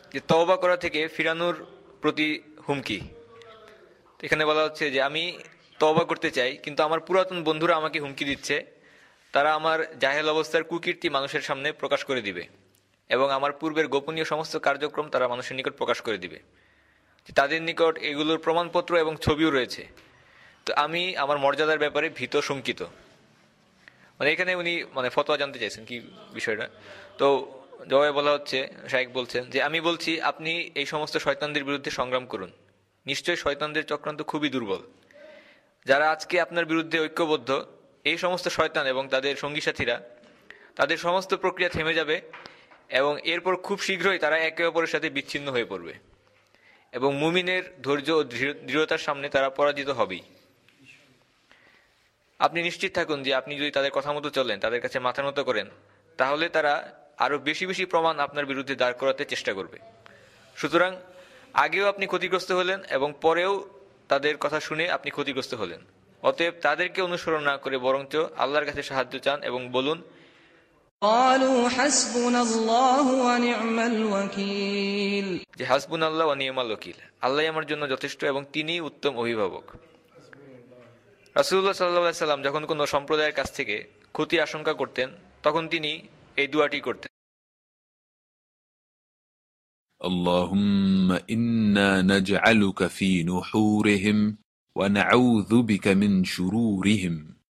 যে তওবা করা থেকে ফিরানোর প্রতি হুমকি। এখানে বলা হচ্ছে যে আমি তওবা করতে চাই, কিন্তু আমার পুরাতন বন্ধুরা আমাকে হুমকি দিচ্ছে, তারা আমার জাহেল অবস্থার কুকীর্তি মানুষের সামনে প্রকাশ করে দিবে এবং আমার পূর্বের গোপনীয় সমস্ত কার্যক্রম তারা মানুষের নিকট প্রকাশ করে দিবে। তাদের নিকট এগুলোর প্রমাণপত্র এবং ছবিও রয়েছে। তো আমি আমার মর্যাদার ব্যাপারে ভীত শঙ্কিত। মানে এখানে উনি ফতোয়া জানতে চাইছেন কি বিষয়টা। তো জবাবে বলা হচ্ছে, শাইখ বলছেন যে আমি বলছি আপনি এই সমস্ত শয়তানদের বিরুদ্ধে সংগ্রাম করুন। নিশ্চয়ই শয়তানদের চক্রান্ত খুবই দুর্বল। যারা আজকে আপনার বিরুদ্ধে ঐক্যবদ্ধ, এই সমস্ত শয়তান এবং তাদের সঙ্গী সাথীরা, তাদের সমস্ত প্রক্রিয়া থেমে যাবে এবং এরপর খুব শীঘ্রই তারা একে অপরের সাথে বিচ্ছিন্ন হয়ে পড়বে এবং মুমিনের ধৈর্য ও দৃঢ়তার সামনে তারা পরাজিত হবেই। আপনি নিশ্চিত থাকুন যে আপনি যদি তাদের কথা মতো চলেন, তাদের কাছে মাথা নত করেন, তাহলে তারা আরো বেশি বেশি প্রমাণ আপনার বিরুদ্ধে দাঁড় করাতে চেষ্টা করবে। সুতরাং আগেও আপনি ক্ষতিগ্রস্ত হলেন এবং পরেও তাদের কথা শুনে আপনি ক্ষতিগ্রস্ত হলেন। অতএব তাদেরকে অনুসরণ না করে বরঞ্চ আল্লাহর কাছে সাহায্য চান এবং বলুন, যে হাসবুনাল্লাহ ওয়া নি'মাল ওয়াকিল, আল্লাহই আমার জন্য যথেষ্ট এবং তিনিই উত্তম অভিভাবক। রাসূলুল্লাহ সাল্লাল্লাহু আলাইহি সাল্লাম যখন কোনো সম্প্রদায়ের কাছ থেকে ক্ষতি আশঙ্কা করতেন, তখন তিনি এই দুআটি করতেন: اللهم إنا نجعلك في نحورهم ونعوذ بك من شرورهم।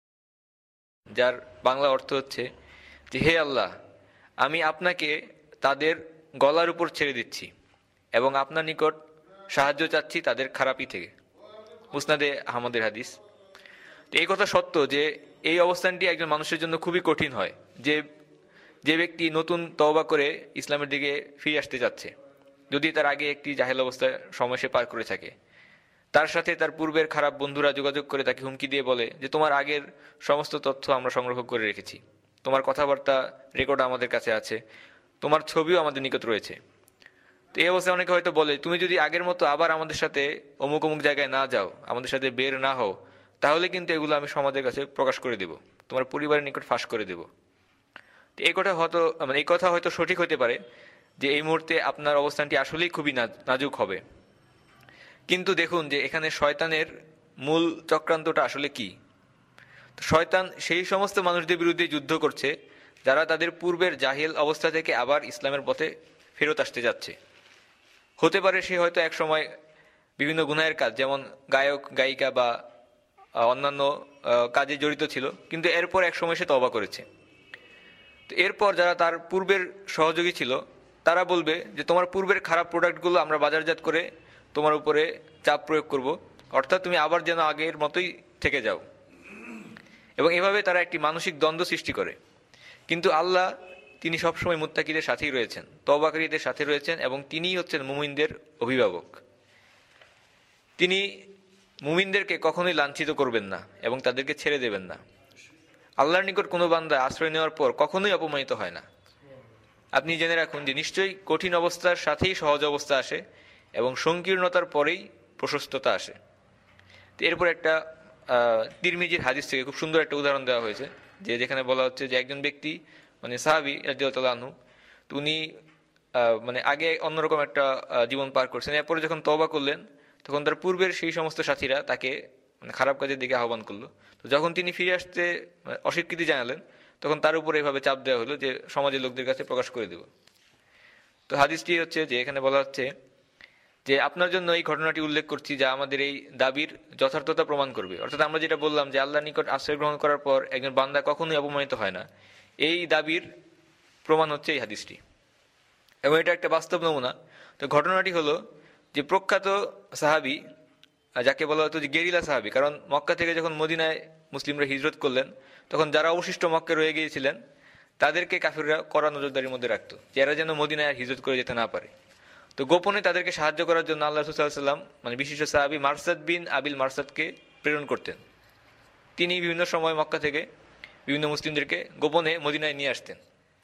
যার বাংলা অর্থ হচ্ছে যে হে আল্লাহ, আমি আপনাকে তাদের গলার উপর ছেড়ে দিচ্ছি এবং আপনার নিকট সাহায্য চাচ্ছি তাদের খারাপি থেকে। মুসনাদে আহমদের হাদিস। এই কথা সত্য যে এই অবস্থানটি একজন মানুষের জন্য খুবই কঠিন হয়, যে ব্যক্তি নতুন তওবা করে ইসলামের দিকে ফিরে আসতে যাচ্ছে, যদি তার আগে একটি জাহেল অবস্থায় সময় সে পার করে থাকে। তার সাথে তার পূর্বের খারাপ বন্ধুরা যোগাযোগ করে তাকে হুমকি দিয়ে বলে যে তোমার আগের সমস্ত তথ্য আমরা সংগ্রহ করে রেখেছি, তোমার কথাবার্তা রেকর্ড আমাদের কাছে আছে, তোমার ছবিও আমাদের নিকট রয়েছে। তো এই অবস্থায় অনেকে হয়তো বলে, তুমি যদি আগের মতো আবার আমাদের সাথে অমুক অমুক জায়গায় না যাও, আমাদের সাথে বের না হও, তাহলে কিন্তু এগুলো আমি সমাজের কাছে প্রকাশ করে দেব, তোমার পরিবারের নিকট ফাঁস করে দেব। তো এই কথা হয়তো সঠিক হতে পারে যে এই মুহূর্তে আপনার অবস্থানটি আসলেই খুবই নাজুক হবে, কিন্তু দেখুন যে এখানে শয়তানের মূল চক্রান্তটা আসলে কি। শয়তান সেই সমস্ত মানুষদের বিরুদ্ধে যুদ্ধ করছে যারা তাদের পূর্বের জাহিল অবস্থা থেকে আবার ইসলামের পথে ফেরত আসতে যাচ্ছে। হতে পারে সে হয়তো এক সময় বিভিন্ন গুনাহের কাজ, যেমন গায়ক গায়িকা বা অন্যান্য কাজে জড়িত ছিল, কিন্তু এরপর এক সময় সে তওবা করেছে। তো এরপর যারা তার পূর্বের সহযোগী ছিল তারা বলবে যে তোমার পূর্বের খারাপ প্রোডাক্টগুলো আমরা বাজারজাত করে তোমার উপরে চাপ প্রয়োগ করব, অর্থাৎ তুমি আবার যেন আগের মতোই থেকে যাও। এবং এভাবে তারা একটি মানসিক দ্বন্দ্ব সৃষ্টি করে। কিন্তু আল্লাহ, তিনি সবসময় মুত্তাকিদের সাথেই রয়েছেন, তওবাকারীদের সাথে রয়েছেন এবং তিনিই হচ্ছেন মুমিনদের অভিভাবক। তিনি মুমিনদেরকে কখনোই লাঞ্ছিত করবেন না এবং তাদেরকে ছেড়ে দেবেন না। আল্লাহর নিকট কোনো বান্দা আশ্রয় নেওয়ার পর কখনোই অপমানিত হয় না। আপনি জেনে রাখুন যে নিশ্চয়ই কঠিন অবস্থার সাথেই সহজ অবস্থা আসে এবং সংকীর্ণতার পরেই প্রশস্ততা আসে। তো এরপর একটা তিরমিজির হাদিস থেকে খুব সুন্দর একটা উদাহরণ দেওয়া হয়েছে, যেখানে বলা হচ্ছে যে একজন ব্যক্তি, সাহাবী রাদিয়াল্লাহু আনহু, উনি আগে অন্যরকম একটা জীবন পার করছেন। এরপরে যখন তওবা করলেন, তখন তার পূর্বের সেই সমস্ত সাথীরা তাকে খারাপ কাজের দিকে আহ্বান করলো। তো যখন তিনি ফিরে আসতে অস্বীকৃতি জানালেন, তখন তার উপরে এভাবে চাপ দেওয়া হলো যে সমাজের লোকদের কাছে প্রকাশ করে দেব। তো হাদিসটি হচ্ছে যে এখানে বলা হচ্ছে যে আপনার জন্য এই ঘটনাটি উল্লেখ করছি যা আমাদের এই দাবির যথার্থতা প্রমাণ করবে। অর্থাৎ আমরা যেটা বললাম যে আল্লাহর নিকট আশ্রয় গ্রহণ করার পর একজন বান্দা কখনোই অপমানিত হয় না, এই দাবির প্রমাণ হচ্ছে এই হাদিসটি এবং এটা একটা বাস্তব নমুনা। তো ঘটনাটি হলো যে প্রখ্যাত সাহাবী, যাকে বলা হতো যে গেরিলা সাহাবী, কারণ মক্কা থেকে যখন মদিনায় মুসলিমরা হিজরত করলেন, তখন যারা অবশিষ্ট মক্কা রয়ে গিয়েছিলেন তাদেরকে কাফিররা কড়া নজরদারির মধ্যে রাখতো, যে এরা যেন মদিনায় আর হিজরত করে যেতে না পারে। তো গোপনে তাদেরকে সাহায্য করার জন্য আল্লাহ রাসূল সাল্লাল্লাহু আলাইহি ওয়াসাল্লাম বিশিষ্ট সাহাবী মারসাদ বিন আবিল মারসাদকে প্রেরণ করতেন। তিনি বিভিন্ন সময় মক্কা থেকে বিভিন্ন মুসলিমদেরকে গোপনে মদিনায় নিয়ে আসতেন।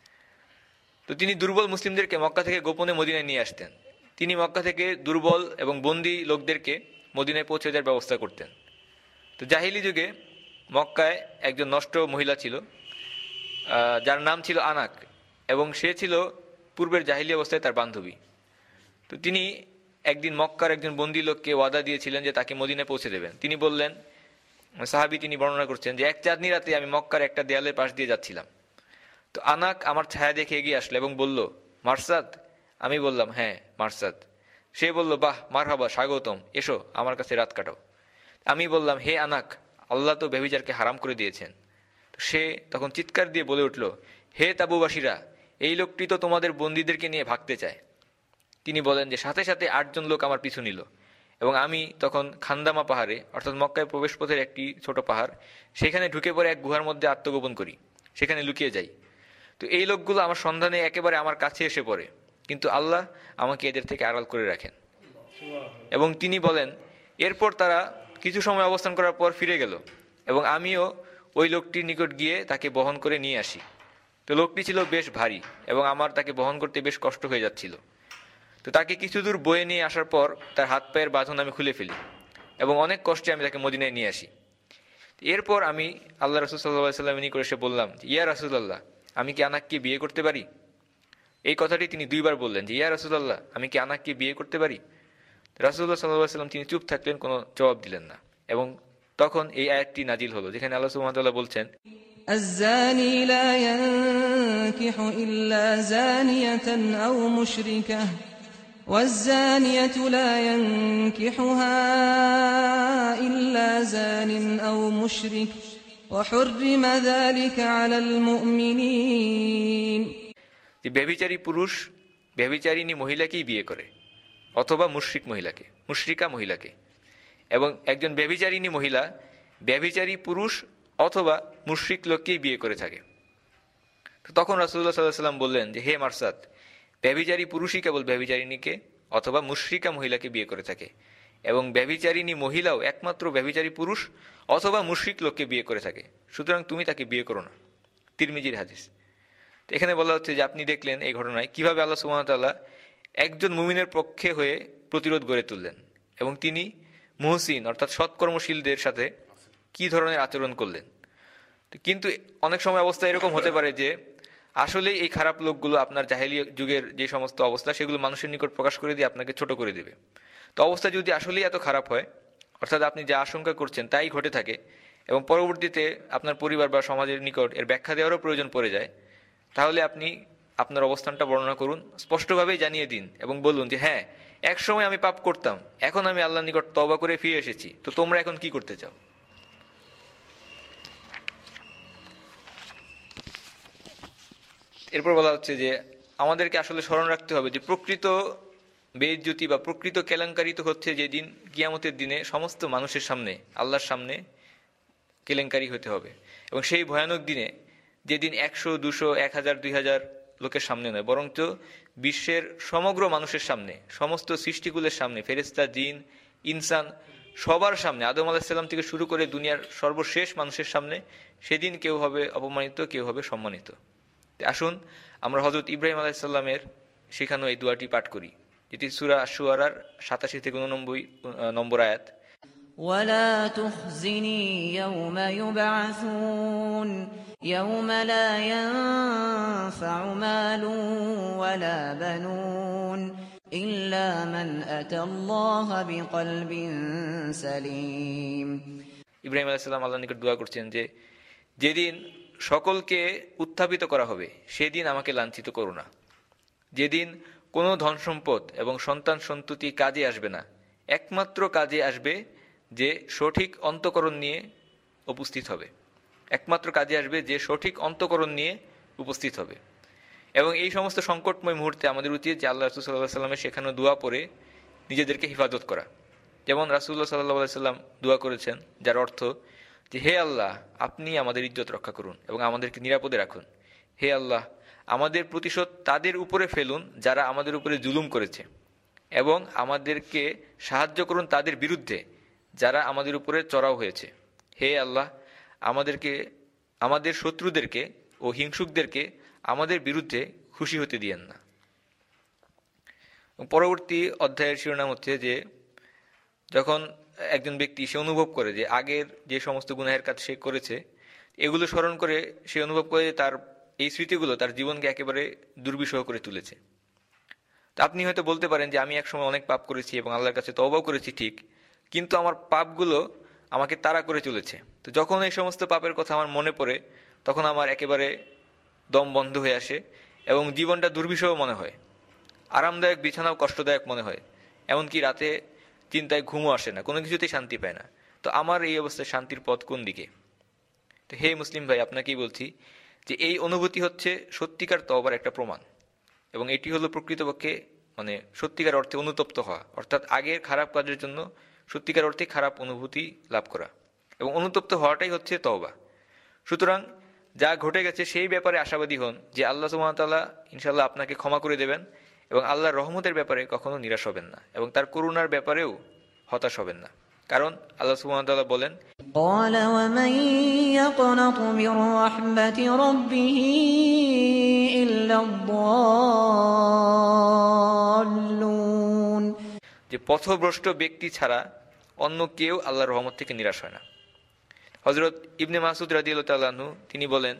তো তিনি দুর্বল মুসলিমদেরকে মক্কা থেকে গোপনে মদিনায় নিয়ে আসতেন। তিনি মক্কা থেকে দুর্বল এবং বন্দী লোকদেরকে মদিনায় পৌঁছে দেওয়ার ব্যবস্থা করতেন। তো জাহিলি যুগে মক্কায় একজন নষ্ট মহিলা ছিল, যার নাম ছিল আনাক, এবং সে ছিল পূর্বের জাহিলি অবস্থায় তার বান্ধবী। তো তিনি একদিন মক্কার একজন বন্দী লোককে ওয়াদা দিয়েছিলেন যে তাকে মদিনায় পৌঁছে দেবেন। তিনি বললেন, সাহাবী তিনি বর্ণনা করছেন যে এক চাঁদনি রাতে আমি মক্কার একটা দেয়ালের পাশ দিয়ে যাচ্ছিলাম। তো আনাক আমার ছায়া দেখে এগিয়ে আসলো এবং বলল, মারসাদ? আমি বললাম, হ্যাঁ মারসাদ। সে বলল, বাহ, মারহাবা, স্বাগতম, এসো আমার কাছে রাত কাটাও। আমি বললাম, হে আনাক, আল্লাহ তো ব্যভিচারকে হারাম করে দিয়েছেন। তো সে তখন চিৎকার দিয়ে বলে উঠল, হে তাবুবাসীরা, এই লোকটি তো তোমাদের বন্দীদেরকে নিয়ে ভাগতে চায়। তিনি বলেন যে সাথে সাথে 8 জন লোক আমার পিছু নিল এবং আমি তখন খান্দামা পাহাড়ে, অর্থাৎ মক্কায় প্রবেশ পথের একটি ছোট পাহাড়, সেখানে ঢুকে পড়ে এক গুহার মধ্যে আত্মগোপন করি, সেখানে লুকিয়ে যাই। তো এই লোকগুলো আমার সন্ধানে একেবারে আমার কাছে এসে পড়ে, কিন্তু আল্লাহ আমাকে এদের থেকে আড়াল করে রাখেন। এবং তিনি বলেন, এরপর তারা কিছু সময় অবস্থান করার পর ফিরে গেল এবং আমিও ওই লোকটির নিকট গিয়ে তাকে বহন করে নিয়ে আসি। তো লোকটি ছিল বেশ ভারী এবং আমার তাকে বহন করতে বেশ কষ্ট হয়ে যাচ্ছিল। তো তাকে কিছু দূর বয়ে নিয়ে আসার পর তার হাত পায়ের বাঁধন আমি খুলে ফেলি এবং অনেক কষ্টে আমি তাকে মদিনায় নিয়ে আসি। এরপর আমি আল্লাহ রাসূল সাল্লাল্লাহু আলাইহি ওয়াসাল্লামের নিকট এসে বললাম, ইয়া রাসূলুল্লাহ, আমি কি আনাককে বিয়ে করতে পারি? এই কথাটি তিনি 2 বার বললেন যে, ইয়া রাসূলুল্লাহ, আমি কি আনাককে বিয়ে করতে পারি? রাসূলুল্লাহ সাল্লাল্লাহু আলাইহি ওয়াসাল্লাম তিনি চুপ থাকলেন, কোনো জবাব দিলেন না। এবং তখন এই আয়াতটি নাজিল হলো, যেখানে আল্লাহ সুবহানাহু ওয়া তাআলা বলছেন, الزاني لا ينكح إلا زانية أو مشركة والزانية لا ينكحها إلا زان أو مشرك وحرم ذلك على المؤمنين যে ব্যভিচারী পুরুষ ব্যভিচারিণী মহিলাকেই বিয়ে করে, অথবা মুশরিক মহিলাকে, মুশরিকা মহিলাকে। এবং একজন ব্যভিচারিণী মহিলা ব্যভিচারী পুরুষ অথবা মুশরিক লোককেই বিয়ে করে থাকে। তো তখন রাসূলুল্লাহ সাল্লাল্লাহু আলাইহি ওয়াসাল্লাম বললেন যে, হে মারসাদ, ব্যভিচারী পুরুষই কেবল ব্যভিচারিণীকে অথবা মুশরিকা মহিলাকে বিয়ে করে থাকে, এবং ব্যভিচারিণী মহিলাও একমাত্র ব্যভিচারী পুরুষ অথবা মুশরিক লোককে বিয়ে করে থাকে, সুতরাং তুমি তাকে বিয়ে করো না। তিরমিজির হাদিস। তো এখানে বলা হচ্ছে যে আপনি দেখলেন এই ঘটনায় কিভাবে আল্লাহ সুবহানাহু ওয়া তাআলা একজন মুমিনের পক্ষে হয়ে প্রতিরোধ গড়ে তুললেন এবং তিনি মুহসিন অর্থাৎ সৎকর্মশীলদের সাথে কি ধরনের আচরণ করলেন। কিন্তু অনেক সময় অবস্থা এরকম হতে পারে যে আসলে এই খারাপ লোকগুলো আপনার জাহেলিয়া যুগের যে সমস্ত অবস্থা সেগুলো মানুষের নিকট প্রকাশ করে দিয়ে আপনাকে ছোট করে দেবে। তো অবস্থা যদি আসলেই এত খারাপ হয়, অর্থাৎ আপনি যা আশঙ্কা করছেন তাই ঘটে থাকে এবং পরবর্তীতে আপনার পরিবার বা সমাজের নিকট এর ব্যাখ্যা দেওয়ারও প্রয়োজন পড়ে যায়, তাহলে আপনি আপনার অবস্থানটা বর্ণনা করুন, স্পষ্টভাবেই জানিয়ে দিন এবং বলুন যে হ্যাঁ, এক সময় আমি পাপ করতাম, এখন আমি আল্লাহর নিকট তওবা করে ফিরে এসেছি, তো তোমরা এখন কি করতে চাও। এরপর বলা হচ্ছে যে আমাদেরকে আসলে স্মরণ রাখতে হবে যে প্রকৃত বেইজ্জতি বা প্রকৃত কেলেঙ্কারি তো হচ্ছে যেদিন কিয়ামতের দিনে সমস্ত মানুষের সামনে, আল্লাহর সামনে কেলেঙ্কারি হতে হবে। এবং সেই ভয়ানক দিনে, যেদিন 100, 200, 1000, 2000 লোকের সামনে নয়, বরঞ্চ বিশ্বের সমগ্র মানুষের সামনে, সমস্ত সৃষ্টিকুলের সামনে, ফেরেশতা, জিন, ইনসান, সবার সামনে, আদম আলাইহিস সালাম থেকে শুরু করে দুনিয়ার সর্বশেষ মানুষের সামনে সেদিন কেউ হবে অপমানিত, কেউ হবে সম্মানিত। আসুন আমরা হযরত ইব্রাহিম আলাইহিস সালামের শেখানো এই দোয়াটি পাঠ করি, যেটি সূরা আশ-শুআরার 87 থেকে 89 নম্বর আয়াত। ولا تخزني يوم يبعثون يوم لا ينفع مال ولا بنون إلا من أتى الله بقلب سليم। ইব্রাহিম আলাইহিস সালাম আল্লাহর নিকট দোয়া করছেন যে যেদিন সকলকে উত্থাপিত করা হবে সেদিন আমাকে লাঞ্ছিত করো না। যেদিন কোনো ধন সম্পদ এবং সন্তান সন্ততি কাজে আসবে না, একমাত্র কাজে আসবে যে সঠিক অন্তঃকরণ নিয়ে উপস্থিত হবে, একমাত্র কাজে আসবে যে সঠিক অন্তঃকরণ নিয়ে উপস্থিত হবে। এবং এই সমস্ত সংকটময় মুহূর্তে আমাদের উচিত যে আল্লাহ রাসূল সাল্লাল্লাহু আলাইহি ওয়াসাল্লামের শেখানো দোয়া পড়ে নিজেদেরকে হিফাজত করা। যেমন রাসূলুল্লাহ সাল্লাল্লাহু আলাইহি ওয়াসাল্লাম দোয়া করেছেন, যার অর্থ যে হে আল্লাহ, আপনি আমাদের ইজ্জত রক্ষা করুন এবং আমাদেরকে নিরাপদে রাখুন। হে আল্লাহ, আমাদের প্রতিশোধ তাদের উপরে ফেলুন যারা আমাদের উপরে জুলুম করেছে, এবং আমাদেরকে সাহায্য করুন তাদের বিরুদ্ধে যারা আমাদের উপরে চড়াও হয়েছে। হে আল্লাহ, আমাদের শত্রুদেরকে ও হিংসুকদেরকে আমাদের বিরুদ্ধে খুশি হতে দিয়েন না। পরবর্তী অধ্যায়ের শিরোনাম হচ্ছে যে যখন একজন ব্যক্তি সে অনুভব করে যে আগের যে সমস্ত গুনাহের কাজ সে করেছে এগুলো স্মরণ করে সে অনুভব করে যে তার এই স্মৃতিগুলো তার জীবনকে একেবারে দুর্বিষহ করে তুলেছে। তো আপনি হয়তো বলতে পারেন যে আমি একসময় অনেক পাপ করেছি এবং আল্লাহর কাছে তওবাও করেছি ঠিক, কিন্তু আমার পাপগুলো আমাকে তাড়া করে চলেছে। তো যখন এই সমস্ত পাপের কথা আমার মনে পড়ে, তখন আমার একেবারে দম বন্ধ হয়ে আসে এবং জীবনটা দুর্বিষহ মনে হয়, আরামদায়ক বিছানাও কষ্টদায়ক মনে হয়, এমনকি রাতে চিন্তায় ঘুমও আসে না, কোনো কিছুতেই শান্তি পায় না। তো আমার এই অবস্থায় শান্তির পথ কোন দিকে? তো হে মুসলিম ভাই, আপনাকেই বলছি যে এই অনুভূতি হচ্ছে সত্যিকার তওবার একটা প্রমাণ, এবং এটি হলো প্রকৃতপক্ষে মানে সত্যিকার অর্থে অনুতপ্ত হওয়া, অর্থাৎ আগের খারাপ কাজের জন্য সত্যিকার অর্থে খারাপ অনুভূতি লাভ করা, এবং অনুতপ্ত হওয়াটাই হচ্ছে তওবা। সুতরাং যা ঘটে গেছে সেই ব্যাপারে আশাবাদী হন যে আল্লাহ সুবহানাহু ওয়া তাআলা ইনশাআল্লাহ আপনাকে ক্ষমা করে দেবেন, এবং আল্লাহর রহমতের ব্যাপারে কখনো নিরাশ হবেন না, এবং তার করুণার ব্যাপারেও হতাশ হবেন না। কারণ আল্লাহ সুবহানাহু ওয়া তাআলা বলেন, قال ومن يقنط من رحمة ربه إلا الضالون, যে পথভ্রষ্ট ব্যক্তি ছাড়া অন্য কেউ আল্লাহর রহমত থেকে নিরাশ হয় না। হযরত ইবনে মাসউদ রাদিয়াল্লাহু তাআলা আনহু তিনি বলেন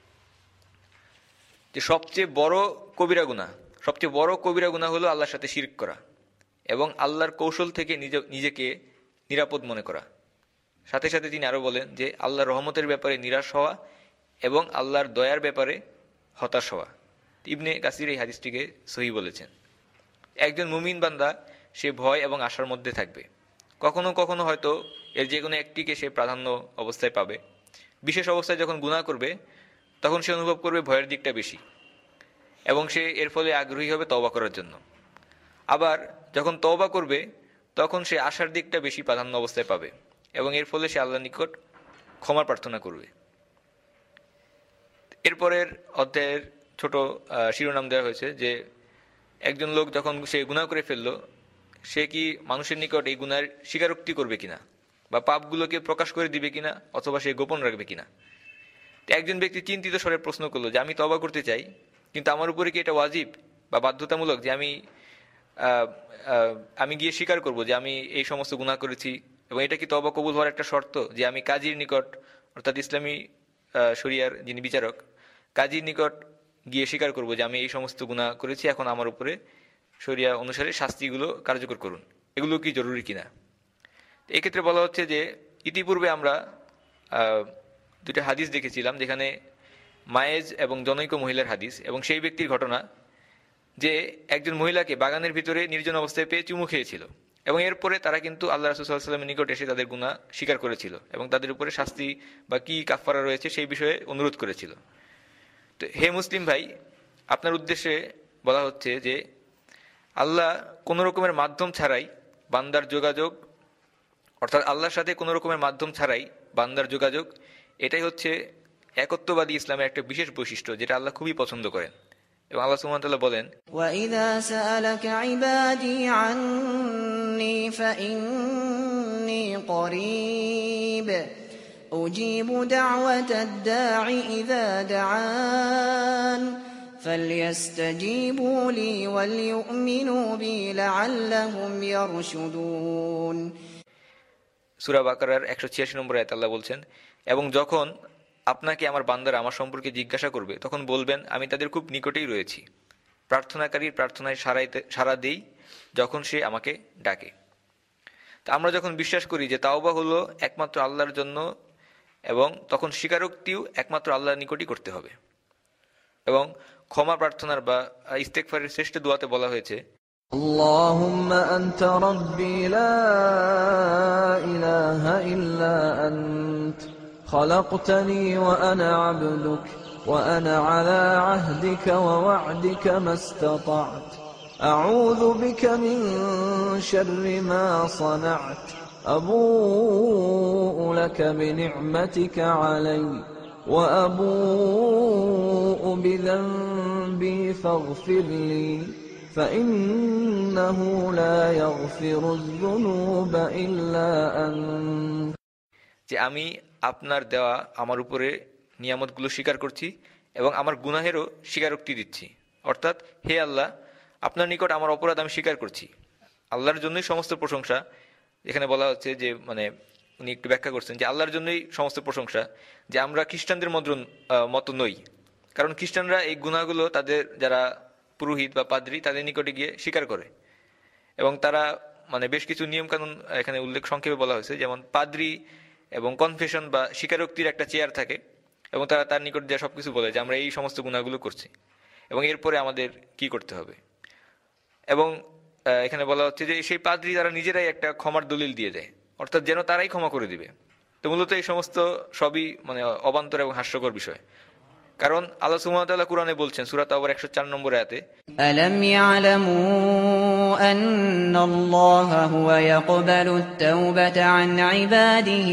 যে সবচেয়ে বড় কবিরা গুনাহ হলো আল্লাহর সাথে শিরক করা এবং আল্লাহর কৌশল থেকে নিজেকে নিরাপদ মনে করা। সাথে সাথে তিনি আরো বলেন যে আল্লাহর রহমতের ব্যাপারে নিরাশ হওয়া এবং আল্লাহর দয়ার ব্যাপারে হতাশ হওয়া। ইবনে কাসির এই হাদিসটিকে সহিহ বলেছেন। একজন মুমিন বান্দা সে ভয় এবং আশার মধ্যে থাকবে, কখনো কখনো হয়তো এর যে কোনো একটিকে সে প্রাধান্য অবস্থায় পাবে। বিশেষ অবস্থায় যখন গুনাহ করবে তখন সে অনুভব করবে ভয়ের দিকটা বেশি, এবং সে এর ফলে আগ্রহী হবে তওবা করার জন্য। আবার যখন তওবা করবে তখন সে আশার দিকটা বেশি প্রাধান্য অবস্থায় পাবে, এবং এর ফলে সে আল্লাহর নিকট ক্ষমা প্রার্থনা করবে। এরপরের অধ্যায়ের ছোট শিরোনাম দেওয়া হয়েছে যে একজন লোক যখন সে গুনাহ করে ফেললো, সে কি মানুষের নিকট এই গুনার স্বীকারোক্তি করবে কিনা, বা পাপগুলোকে প্রকাশ করে দিবে কিনা, অথবা সে গোপন রাখবে কিনা। তো একজন ব্যক্তি চিন্তিত স্বরে প্রশ্ন করলো যে আমি তওবা করতে চাই, কিন্তু আমার উপরে কি এটা ওয়াজিব বা বাধ্যতামূলক যে আমি গিয়ে স্বীকার করব যে আমি এই সমস্ত গুনাহ করেছি, এবং এটা কি তওবা কবুল হওয়ার একটা শর্ত যে আমি কাজীর নিকট, অর্থাৎ ইসলামী শরিয়ার যিনি বিচারক, কাজীর নিকট গিয়ে স্বীকার করব যে আমি এই সমস্ত গুনাহ করেছি, এখন আমার উপরে শরিয়া অনুসারে শাস্তিগুলো কার্যকর করুন, এগুলো কি জরুরি কিনা। এক্ষেত্রে বলা হচ্ছে যে ইতিপূর্বে আমরা দুটো হাদিস দেখেছিলাম, যেখানে মায়েজ এবং জনৈক মহিলার হাদিস, এবং সেই ব্যক্তির ঘটনা যে একজন মহিলাকে বাগানের ভিতরে নির্জন অবস্থায় পেয়ে চুমু খেয়েছিল, এবং এরপরে তারা কিন্তু আল্লাহ রাসূল সাল্লাল্লাহু আলাইহি ওয়াসাল্লামের নিকট এসে তাদের গুনাহ স্বীকার করেছিল এবং তাদের উপরে শাস্তি বা কি কাফফারা রয়েছে সেই বিষয়ে অনুরোধ করেছিল। তো হে মুসলিম ভাই, আপনার উদ্দেশ্যে বলা হচ্ছে যে আল্লাহ কোনো রকমের মাধ্যম ছাড়াই বান্দার যোগাযোগ, অর্থাৎ আল্লাহর সাথে কোনো রকমের মাধ্যম ছাড়াই বান্দার যোগাযোগ, এটাই হচ্ছে একত্ববাদী ইসলামের একটা বিশেষ বৈশিষ্ট্য, যেটা আল্লাহ খুবই পছন্দ করেন। এবং আল্লাহ সুবহানাহু ওয়া তাআলা বলেন, وَإِذَا سَأَلَكَ عِبَادِي عَنِّي فَإِنِّي قَرِيبٌ أُجِيبُ دَعْوَةَ الدَّاعِ إِذَا دَعَانِ فَلْيَسْتَجِيبُوا لِي وَلْيُؤْمِنُوا بِي لَعَلَّهُمْ يَرْشُدُونَ। সূরা বাকারার 186 নম্বর আয়াতে আল্লাহ বলছেন, এবং যখন আপনাকে আমার বান্দারা আমার সম্পর্কে জিজ্ঞাসা করবে তখন বলবেন আমি তাদের খুব নিকটেই রয়েছি, প্রার্থনাকারীর প্রার্থনায় সাড়া দেই যখন সে আমাকে ডাকে। তা আমরা যখন বিশ্বাস করি যে তাওবা হলো একমাত্র আল্লাহর জন্য, এবং তখন স্বীকারোক্তিও একমাত্র আল্লাহর নিকটই করতে হবে, এবং ক্ষমা প্রার্থনার বা ইস্তেগফারের শ্রেষ্ঠ দুআতে বলা হয়েছে, اللهم أنت ربي لا إله إلا أنت خلقتني وأنا عبدك وأنا على عهدك ووعدك ما استطعت أعوذ بك من شر ما صنعت أبوء لك بنعمتك علي وأبوء بذنبي فاغفر لي فإنه لا يغفر الذنوب إلا أنت। যে আমি আপনার দেওয়া আমার উপরে নিয়ামতগুলো স্বীকার করছি এবং আমার গুনাহেরও স্বীকারোক্তি দিচ্ছি, অর্থাৎ হে আল্লাহ, আপনার নিকট আমার অপরাধ আমি স্বীকার করছি। আল্লাহর জন্যই সমস্ত প্রশংসা। এখানে বলা হচ্ছে যে উনি একটু ব্যাখ্যা করছেন যে আল্লাহর জন্যই সমস্ত প্রশংসা, যে আমরা খ্রিস্টানদের মতো নই, কারণ খ্রিস্টানরা এই গুনাহগুলো তাদের যারা পুরোহিত বা পাদ্রী তাদের নিকটে গিয়ে স্বীকার করে, এবং তারা মানে বেশ কিছু নিয়ম কানুন এখানে উল্লেখ সংক্ষেপে বলা হয়েছে, যেমন পাদ্রী এবং কনফেশন বা স্বীকারোক্তির একটা চেয়ার থাকে, এবং তারা তার নিকট যে সবকিছু বলে যে আমরা এই সমস্ত গুনাহগুলো করছি এবং এরপরে আমাদের কি করতে হবে। এবং এখানে বলা হচ্ছে যে সেই পাদ্রী তারা নিজেরাই একটা ক্ষমার দলিল দিয়ে দেয়, অর্থাৎ যেন তারাই ক্ষমা করে দিবে। তো মূলত এই সমস্ত সবই মানে অবান্তর এবং হাস্যকর বিষয়, কারণ আল্লাহ সুবহানাহু ওয়া তাআলা কুরআনে বলছেন সূরা তাওবার 104 নম্বর আয়াতে, ألم يعلموا أن الله هو يقبل التوبة عن عباده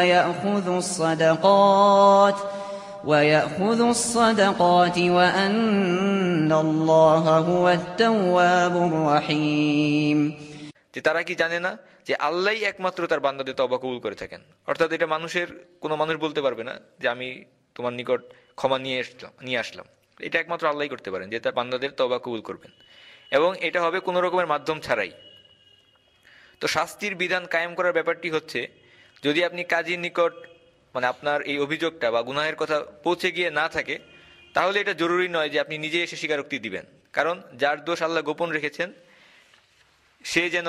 ويأخذ الصدقات وأن الله هو التواب الرحيم। যে তারা কি জানে না যে আল্লাহই একমাত্র তার বান্দাদের তওবা কবুল করে থাকেন। অর্থাৎ এটা কোনো মানুষ বলতে পারবে না যে আমি তোমার নিকট ক্ষমা নিয়ে আসলাম। এটা একমাত্র আল্লাহই করতে পারেন, যে তার বান্দাদের তওবা কবুল করবেন, এবং এটা হবে কোনো রকমের মাধ্যম ছাড়াই। তো শাস্তির বিধান কায়েম করার ব্যাপারটি হচ্ছে, যদি আপনি কাজীর নিকট মানে আপনার এই অভিযোগটা বা গুনাহের কথা পৌঁছে গিয়ে না থাকে, তাহলে এটা জরুরি নয় যে আপনি নিজে এসে স্বীকারোক্তি দিবেন, কারণ যার দোষ আল্লাহ গোপন রেখেছেন সে যেন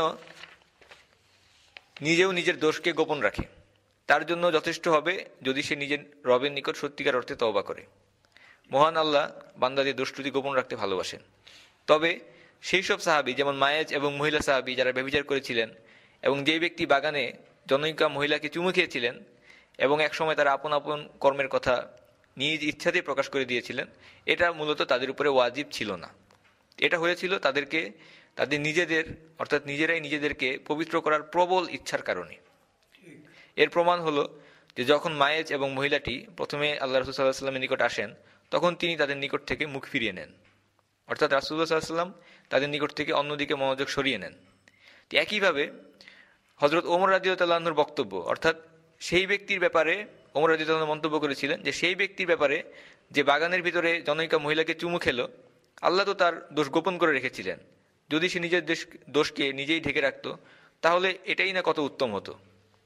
নিজেও নিজের দোষকে গোপন রাখে। তার জন্য যথেষ্ট হবে যদি সে নিজের রবের নিকট সত্যিকার অর্থে তওবা করে। মহান আল্লাহ বান্দাদের দোষ ত্রুটি গোপন রাখতে ভালোবাসেন। তবে সেই সব সাহাবী যেমন মায়েজ এবং মহিলা সাহাবী যারা ব্যভিচার করেছিলেন, এবং যে ব্যক্তি বাগানে জনৈকা মহিলাকে চুমু খেয়েছিলেন এবং একসময় তারা আপন আপন কর্মের কথা নিজ ইচ্ছাতেই প্রকাশ করে দিয়েছিলেন, এটা মূলত তাদের উপরে ওয়াজিব ছিল না। এটা হয়েছিল তাদের নিজেদের অর্থাৎ নিজেরাই নিজেদেরকে পবিত্র করার প্রবল ইচ্ছার কারণে। এর প্রমাণ হলো যে যখন মায়েজ এবং মহিলাটি প্রথমে আল্লাহ রাসূল সাল্লাল্লাহু আলাইহি ওয়াসাল্লামের নিকট আসেন, তখন তিনি তাদের নিকট থেকে মুখ ফিরিয়ে নেন, অর্থাৎ রাসূলুল্লাহ সাল্লাল্লাহু আলাইহি ওয়াসাল্লাম তাদের নিকট থেকে অন্যদিকে মনোযোগ সরিয়ে নেন। একইভাবে হযরত ওমর রাদিয়াল্লাহু আনহুর বক্তব্য, অর্থাৎ সেই ব্যক্তির ব্যাপারে ওমর রাদিয়াল্লাহু আনহু মন্তব্য করেছিলেন যে সেই ব্যক্তির ব্যাপারে যে বাগানের ভিতরে জনৈকা মহিলাকে চুমু খেলো, আল্লাহ তো তার দোষ গোপন করে রেখেছিলেন। যদি সে নিজের দোষকে নিজেই ঢেকে রাখতো তাহলে এটাই না কত উত্তম হতো।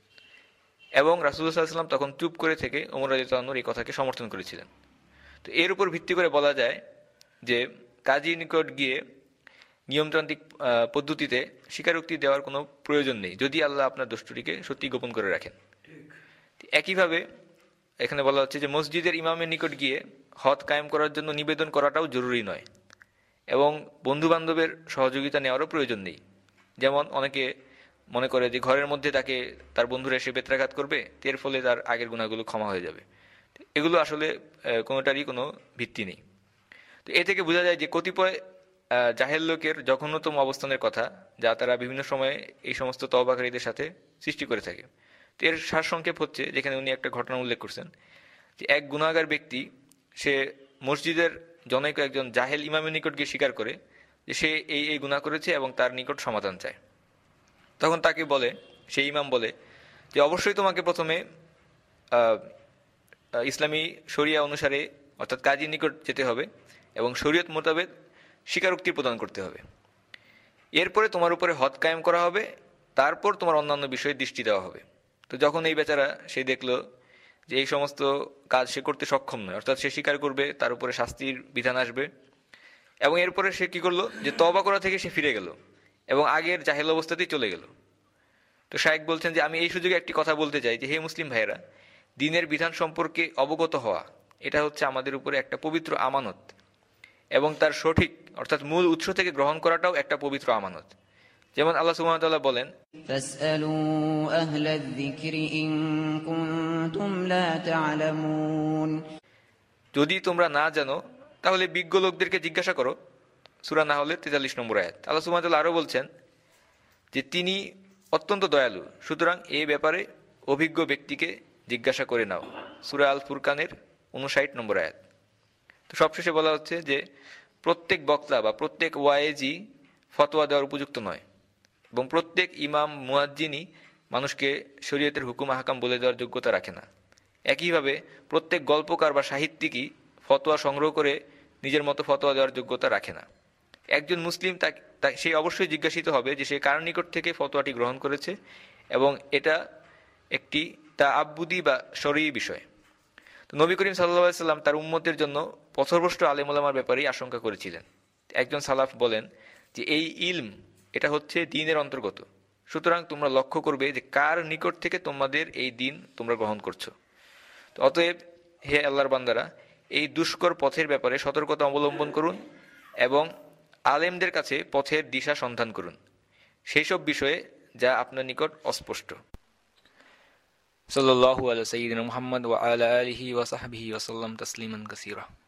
এবং রাসূলুল্লাহ সাল্লাল্লাহু আলাইহি ওয়াসাল্লাম তখন চুপ করে থেকে ওমর রাদিয়াল্লাহু আনহুর এই কথাকে সমর্থন করেছিলেন। তো এর উপর ভিত্তি করে বলা যায় যে কাজীর নিকট গিয়ে নিয়মতান্ত্রিক পদ্ধতিতে স্বীকারোক্তি দেওয়ার কোনো প্রয়োজন নেই, যদি আল্লাহ আপনার দোষটিকে সত্যি গোপন করে রাখেন। একইভাবে এখানে বলা হচ্ছে যে মসজিদের ইমামের নিকট গিয়ে হদ কায়েম করার জন্য নিবেদন করাটাও জরুরি নয়, এবং বন্ধু বান্ধবের সহযোগিতা নেওয়ারও প্রয়োজন নেই। যেমন অনেকে মনে করে যে ঘরের মধ্যে তার বন্ধুরা এসে বেত্রাঘাত করবে, এর ফলে তার আগের গুনাহগুলো ক্ষমা হয়ে যাবে। এগুলো আসলে কোনোটারই কোনো ভিত্তি নেই। তো এ থেকে বোঝা যায় যে কতিপয় জাহেল লোকের জঘন্যতম অবস্থানের কথা, যা তারা বিভিন্ন সময়ে এই সমস্ত তওবাকারীদের সাথে সৃষ্টি করে থাকে। তো এর সারসংক্ষেপ হচ্ছে, যেখানে উনি একটা ঘটনা উল্লেখ করছেন যে এক গুনাহগার ব্যক্তি সে মসজিদের জনৈক একজন জাহেল ইমামের নিকট গিয়ে স্বীকার করে যে সে এই গুনাহ করেছে এবং তার নিকট সমাধান চায়। তখন তাকে বলে, সেই ইমাম বলে যে অবশ্যই তোমাকে প্রথমে ইসলামী শরিয়া অনুসারে অর্থাৎ কাজীর নিকট যেতে হবে এবং শরীয়ত মোতাবেক স্বীকারোক্তি প্রদান করতে হবে। এরপরে তোমার উপরে হদ কায়েম করা হবে, তারপর তোমার অন্যান্য বিষয়ে দৃষ্টি দেওয়া হবে। তো যখন এই বেচারা সে দেখলো যে এই সমস্ত কাজ সে করতে সক্ষম নয়, অর্থাৎ সে স্বীকার করবে, তার উপরে শাস্তির বিধান আসবে, এবং এরপরে সে কি করলো যে তওবা করা থেকে সে ফিরে গেল এবং আগের জাহেল অবস্থাতেই চলে গেল। তো শায়েখ বলছেন যে আমি এই সুযোগে একটি কথা বলতে চাই যে হে মুসলিম ভাইয়েরা, দ্বীনের বিধান সম্পর্কে অবগত হওয়া এটা হচ্ছে আমাদের উপরে একটা পবিত্র আমানত, এবং তার সঠিক অর্থাৎ মূল উৎস থেকে গ্রহণ করাটাও একটা পবিত্র আমানত। যেমন আল্লাহ সুবহানাহু ওয়া তাআলা বলেন, ফাসআলু আহলায যিকরি ইন কুনতুম লা তা'লামুন, যদি তোমরা না জানো তাহলে বিজ্ঞ লোকদেরকে জিজ্ঞাসা করো। সূরা নাহলের 43 নম্বর আয়াত। আল্লাহ সুবহানাহু ওয়া তাআলা আরো বলছেন যে তিনি অত্যন্ত দয়ালু, সুতরাং এই ব্যাপারে অভিজ্ঞ ব্যক্তিকে জিজ্ঞাসা করে নাও। সূরা আল ফুরকানের 59 নম্বর আয়াত। তো সবশেষে বলা হচ্ছে যে প্রত্যেক বক্তা বা প্রত্যেক ওয়াইজি ফতোয়া দেওয়ার উপযুক্ত নয়, এবং প্রত্যেক ইমাম মুয়াজ্জিনই মানুষকে শরীয়তের হুকুম আহকাম বলে দেওয়ার যোগ্যতা রাখে না। একইভাবে প্রত্যেক গল্পকার বা সাহিত্যিকই ফতোয়া সংগ্রহ করে নিজের মতো ফতোয়া দেওয়ার যোগ্যতা রাখে না। একজন মুসলিম সে অবশ্যই জিজ্ঞাসিত হবে যে সে কার নিকট থেকে ফতোয়াটি গ্রহণ করেছে, এবং এটা একটি তাআব্বুদি বা শরঈ বিষয়। তো নবী করিম সাল্লাল্লাহু আলাইহি ওয়াসাল্লাম তার উম্মতের জন্য পথভ্রষ্ট আলেম ওলামার ব্যাপারেই আশঙ্কা করেছিলেন। একজন সালাফ বলেন যে এই ইলম এটা হচ্ছে দ্বীনের অন্তর্গত, সুতরাং তোমরা লক্ষ্য করবে যে কার নিকট থেকে তোমাদের এই দ্বীন তোমরা গ্রহণ করছো। তো অতএব হে আল্লাহর বান্দারা, এই দুষ্কর পথের ব্যাপারে সতর্কতা অবলম্বন করুন এবং আলেমদের কাছে পথের দিশা সন্ধান করুন সেই সব বিষয়ে যা আপনার নিকট অস্পষ্ট। সাল্লাল্লাহু আলা সাইয়্যিদিনা মুহাম্মদ ওয়া আলা আলিহি ওয়া সাহবিহি ওয়া সাল্লাম তাসলিমান কাসীরা।